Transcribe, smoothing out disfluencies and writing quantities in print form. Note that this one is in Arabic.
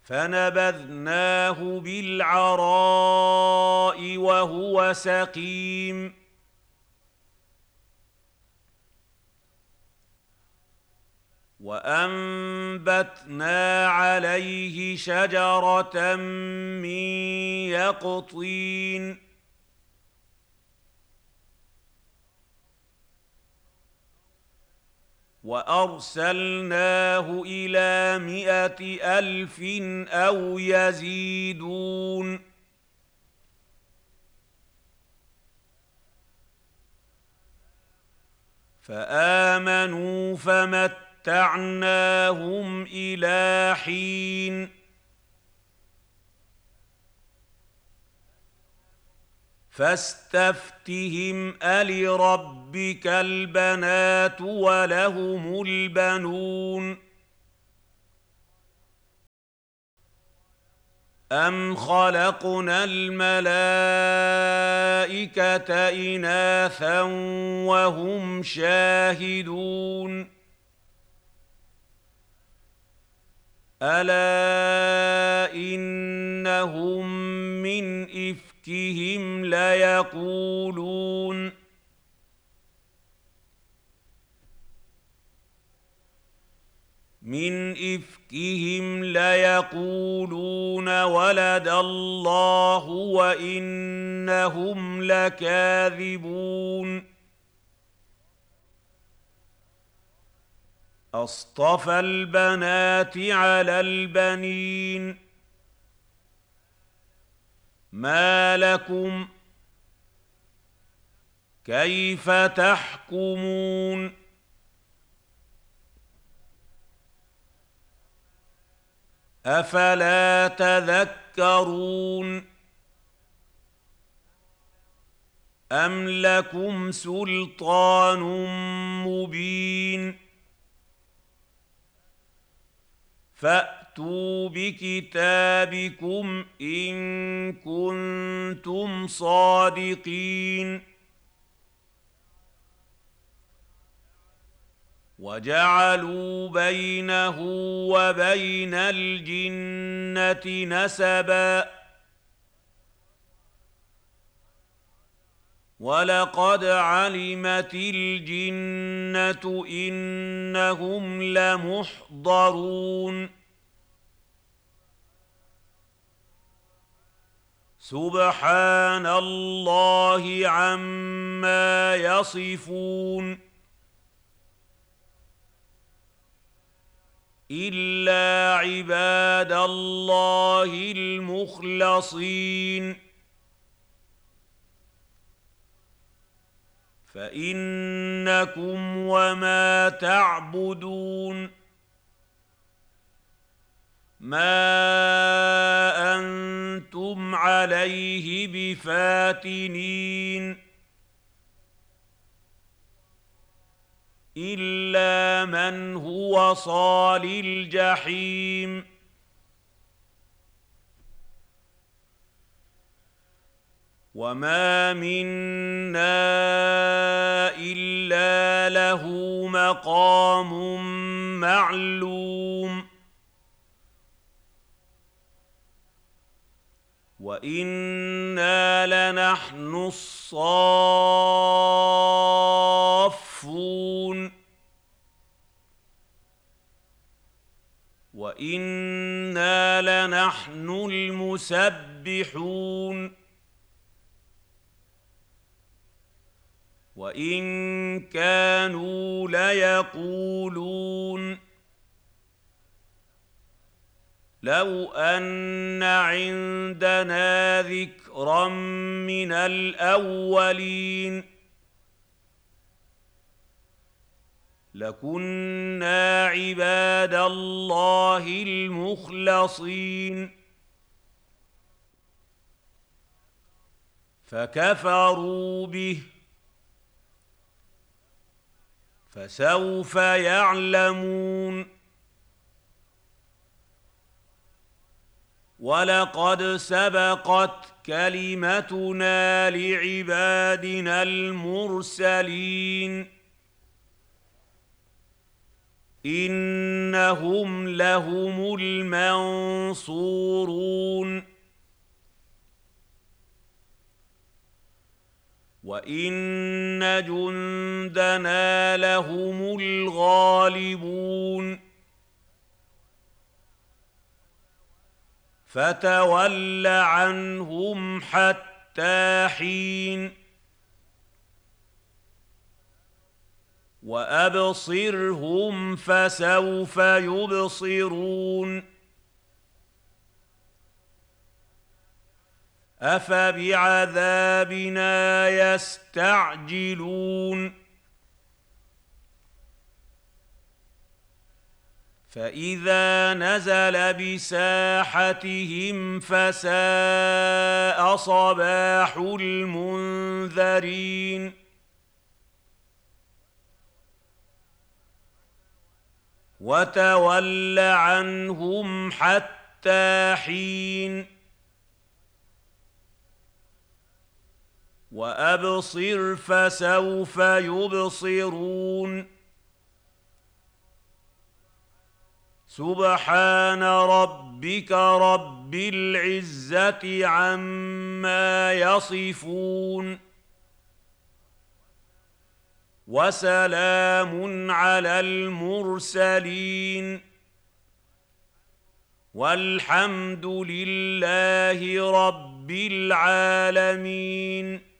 فنبذناه بالعراء وهو سقيم وأنبتنا عليه شجرة من يقطين وأرسلناه إلى 100,000 أو يزيدون فآمنوا فمتعناهم إلى حين فاستفتهم ألربك البنات ولهم البنون أم خلقنا الملائكة إناثا وهم شاهدون ألا إنهم من إفكهم ليقولون ولد الله وإنهم لكاذبون أصطفى البنات على البنين ما لكم كيف تحكمون أفلا تذكرون أم لكم سلطان مبين فأتوا بكتابكم إن كنتم صادقين وجعلوا بينه وبين الجنة نسبا ولقد علمت الجنة إنهم لمحضرون سبحان الله عما يصفون إلا عباد الله المخلصين فإنكم وما تعبدون ما أنتم عليه بفاتنين إلا من هو صال الجحيم وما منا إلا له مقام معلوم وإنا لنحن الصافون وإنا لنحن المسبحون وإن كانوا ليقولون لو أن عندنا ذكرا من الأولين لكنا عباد الله المخلصين فكفروا به فسوف يعلمون ولقد سبقت كلمتنا لعبادنا المرسلين إنهم لهم المنصورون منصورون وإن جندنا لهم الغالبون فتول عنهم حتى حين وأبصرهم فسوف يبصرون أفبعذابنا يستعجلون فإذا نزل بساحتهم فساء صباح المنذرين وتول عنهم حتى حين وأبصر فسوف يبصرون سبحان ربك رب العزة عما يصفون وسلام على المرسلين والحمد لله رب العالمين